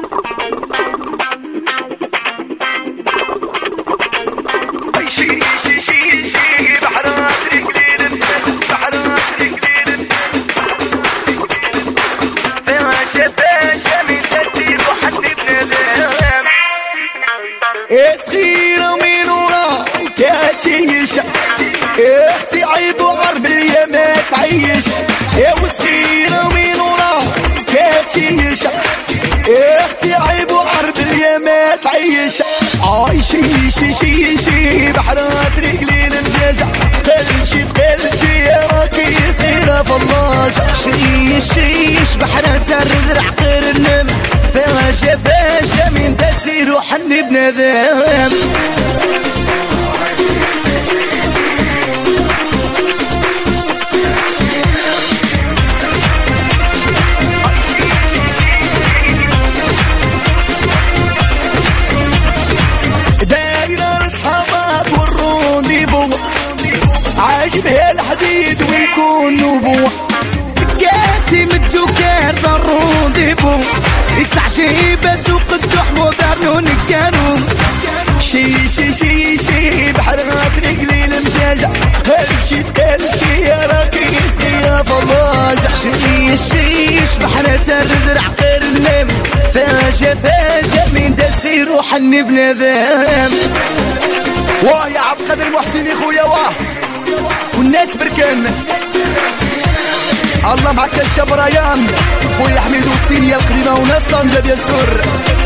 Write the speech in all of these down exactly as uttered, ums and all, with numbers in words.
صغيرة من ورا كاتيش اختي عيب وعرب ليا ما تعيش. يا صغيرة من ورا كاتيش اختي عيب وعرب ليا ما تعيش. عايشي شي شي شي بحرات رجلي المجاجة قلشي تقلشي راكي صغيرة فلاجة. شي شيش بحرات الرذع غير النم فاجة فاجة من تسير وحني بنادم. دايرة الصحابات والرونديفو عاجبها الحديد ويكون نبوة. تكاتي من الجوكر دار رونديفو التعجيب سوق الدحم ودارنو نكانو. شي شي شي شي بحرات رجلي المجاجة قلشي تقلشي راكي صغيرة فلاجة. شي شيش بحرات الرذع غير النم فاجة فاجة من دسير وحني بنادم. واه يا عبد القادر المحسن خويا واه والناس بركان. الله معك الشبريان خويا حميد والصينية القديمة وناس طنجة ديال سور.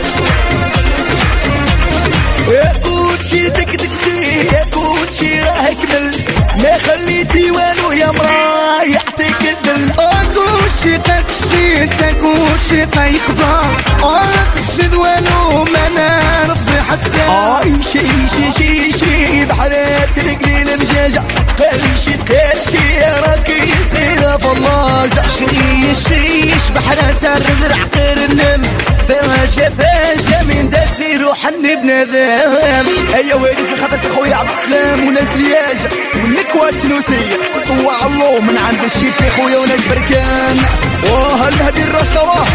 يا كوتشي دك دكتي يا كوتشي راه كمل ما خليتي والو يا مرايح تكدل. كلشي تكشي تكوشي طيخضا تشد والو ما نرضي حتى. اي شي شي شي شي بحرات رجلي المجاجة قلشي تقلشي راكي صغيرة فلاجة. شي شيش بحرات الرذع غير النم فاجة فاجة من دسير وحني بنادم. ايا ويلي في خاطرك خويا عبد السلام وناس لياجة والنكوة التونسية وعلو من عند الشيفي خويا وناس بركان. واه المهدي الرشقة واه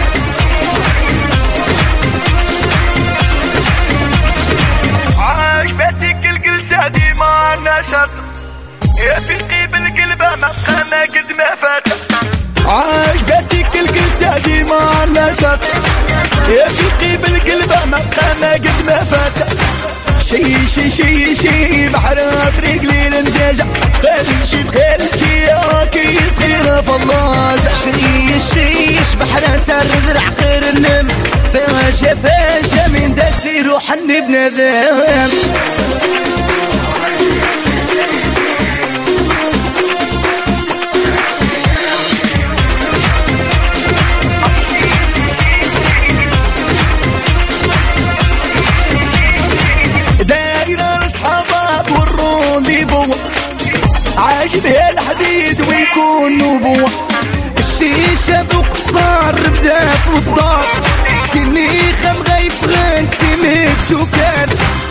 عاجبتك الجلسة ديما نشاط يا في القيب القلبة ما بقى ما قد ما فات. عاجبتك الجلسة ديما نشاط يا في القيب القلبة ما بقى ما قد ما فات. شي شي شي شي بحرات رجلي المجاجة قلشي تقلشي راكي صغيرة فلاجة. شي شيش بحرات الرذع غير النم فاجة فاجة من دسير وحني بنادم. عاجبها الحديد ويكون نبوة. الشيشة ذو قصار بدات والدار تني خم غيب غنتي ميت وكان.